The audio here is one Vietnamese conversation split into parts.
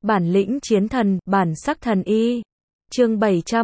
Bản lĩnh chiến thần, bản sắc thần y. Chương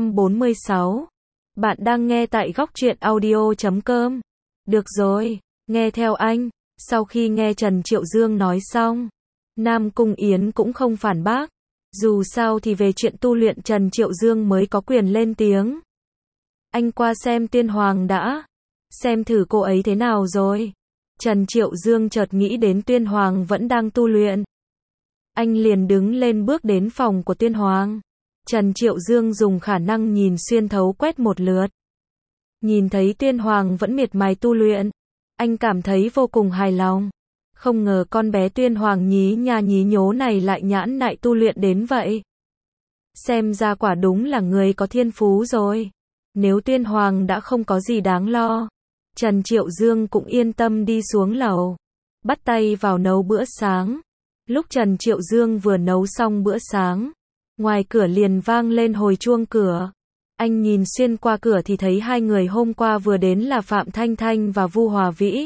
746. Bạn đang nghe tại góc truyện audio.com. Được rồi, nghe theo anh. Sau khi nghe Trần Triệu Dương nói xong, Nam Cung Yến cũng không phản bác. Dù sao thì về chuyện tu luyện Trần Triệu Dương mới có quyền lên tiếng. Anh qua xem Tiên Hoàng đã. Xem thử cô ấy thế nào rồi. Trần Triệu Dương chợt nghĩ đến Tiên Hoàng vẫn đang tu luyện. Anh liền đứng lên bước đến phòng của Tiên Hoàng. Trần Triệu Dương dùng khả năng nhìn xuyên thấu quét một lượt. Nhìn thấy Tiên Hoàng vẫn miệt mài tu luyện. Anh cảm thấy vô cùng hài lòng. Không ngờ con bé Tiên Hoàng nhí nha nhí nhố này lại nhãn nại tu luyện đến vậy. Xem ra quả đúng là người có thiên phú rồi. Nếu Tiên Hoàng đã không có gì đáng lo, Trần Triệu Dương cũng yên tâm đi xuống lầu, bắt tay vào nấu bữa sáng. Lúc Trần Triệu Dương vừa nấu xong bữa sáng, ngoài cửa liền vang lên hồi chuông cửa. Anh nhìn xuyên qua cửa thì thấy hai người hôm qua vừa đến là Phạm Thanh Thanh và Vu Hòa Vĩ.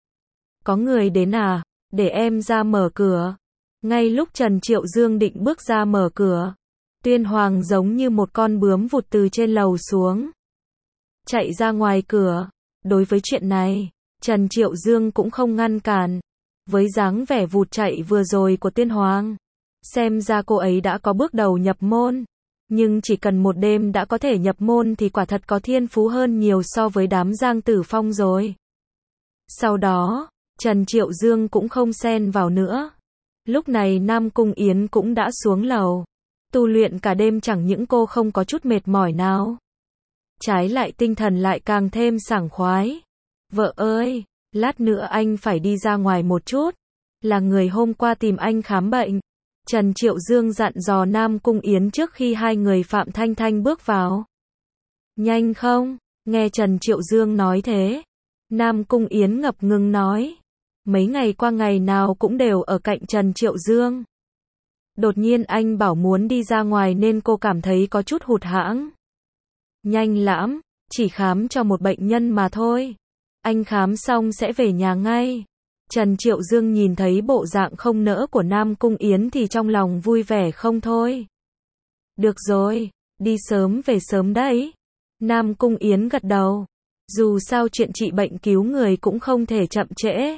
Có người đến à? Để em ra mở cửa. Ngay lúc Trần Triệu Dương định bước ra mở cửa, Tiên Hoàng giống như một con bướm vụt từ trên lầu xuống, chạy ra ngoài cửa. Đối với chuyện này, Trần Triệu Dương cũng không ngăn cản. Với dáng vẻ vụt chạy vừa rồi của Tiên Hoàng, xem ra cô ấy đã có bước đầu nhập môn. Nhưng chỉ cần một đêm đã có thể nhập môn thì quả thật có thiên phú hơn nhiều so với đám Giang Tử Phong rồi. Sau đó, Trần Triệu Dương cũng không xen vào nữa. Lúc này Nam Cung Yến cũng đã xuống lầu. Tu luyện cả đêm chẳng những cô không có chút mệt mỏi nào, trái lại tinh thần lại càng thêm sảng khoái. Vợ ơi, lát nữa anh phải đi ra ngoài một chút. Là người hôm qua tìm anh khám bệnh. Trần Triệu Dương dặn dò Nam Cung Yến trước khi hai người Phạm Thanh Thanh bước vào. Nhanh không? Nghe Trần Triệu Dương nói thế, Nam Cung Yến ngập ngừng nói. Mấy ngày qua ngày nào cũng đều ở cạnh Trần Triệu Dương. Đột nhiên anh bảo muốn đi ra ngoài nên cô cảm thấy có chút hụt hẫng. Nhanh lắm, chỉ khám cho một bệnh nhân mà thôi. Anh khám xong sẽ về nhà ngay. Trần Triệu Dương nhìn thấy bộ dạng không nỡ của Nam Cung Yến thì trong lòng vui vẻ không thôi. Được rồi, đi sớm về sớm đấy. Nam Cung Yến gật đầu. Dù sao chuyện trị bệnh cứu người cũng không thể chậm trễ.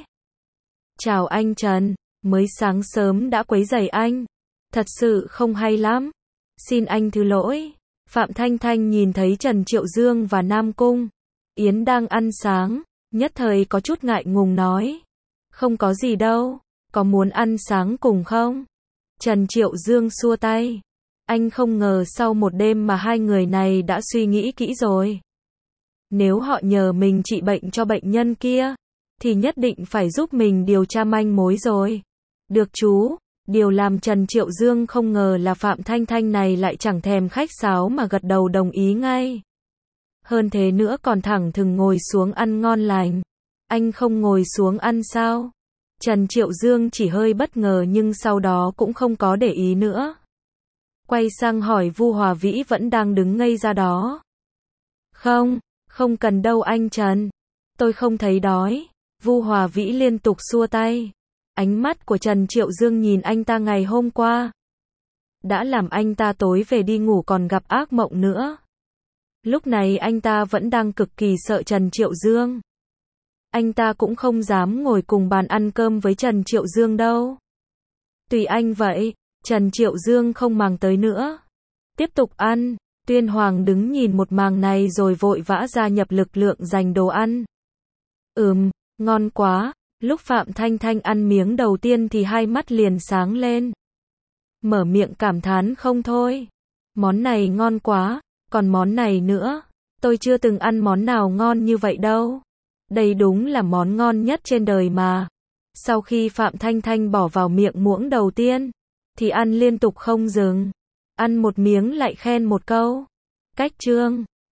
Chào anh Trần, mới sáng sớm đã quấy rầy anh. Thật sự không hay lắm. Xin anh thứ lỗi. Phạm Thanh Thanh nhìn thấy Trần Triệu Dương và Nam Cung Yến đang ăn sáng, nhất thời có chút ngại ngùng nói. Không có gì đâu, có muốn ăn sáng cùng không? Trần Triệu Dương xua tay. Anh không ngờ sau một đêm mà hai người này đã suy nghĩ kỹ rồi. Nếu họ nhờ mình trị bệnh cho bệnh nhân kia, thì nhất định phải giúp mình điều tra manh mối rồi. Được chú. Điều làm Trần Triệu Dương không ngờ là Phạm Thanh Thanh này lại chẳng thèm khách sáo mà gật đầu đồng ý ngay. Hơn thế nữa còn thẳng thừng ngồi xuống ăn ngon lành. Anh không ngồi xuống ăn sao? Trần Triệu Dương chỉ hơi bất ngờ nhưng sau đó cũng không có để ý nữa. Quay sang hỏi Vu Hòa Vĩ vẫn đang đứng ngây ra đó. Không, không cần đâu anh Trần. Tôi không thấy đói. Vu Hòa Vĩ liên tục xua tay. Ánh mắt của Trần Triệu Dương nhìn anh ta ngày hôm qua đã làm anh ta tối về đi ngủ còn gặp ác mộng nữa. Lúc này anh ta vẫn đang cực kỳ sợ Trần Triệu Dương. Anh ta cũng không dám ngồi cùng bàn ăn cơm với Trần Triệu Dương đâu. Tùy anh vậy, Trần Triệu Dương không màng tới nữa. Tiếp tục ăn. Tiên Hoàng đứng nhìn một màn này rồi vội vã gia nhập lực lượng giành đồ ăn. Ngon quá. Lúc Phạm Thanh Thanh ăn miếng đầu tiên thì hai mắt liền sáng lên. Mở miệng cảm thán không thôi. Món này ngon quá, còn món này nữa. Tôi chưa từng ăn món nào ngon như vậy đâu. Đây đúng là món ngon nhất trên đời mà. Sau khi Phạm Thanh Thanh bỏ vào miệng muỗng đầu tiên, thì ăn liên tục không dừng. Ăn một miếng lại khen một câu. Cách chương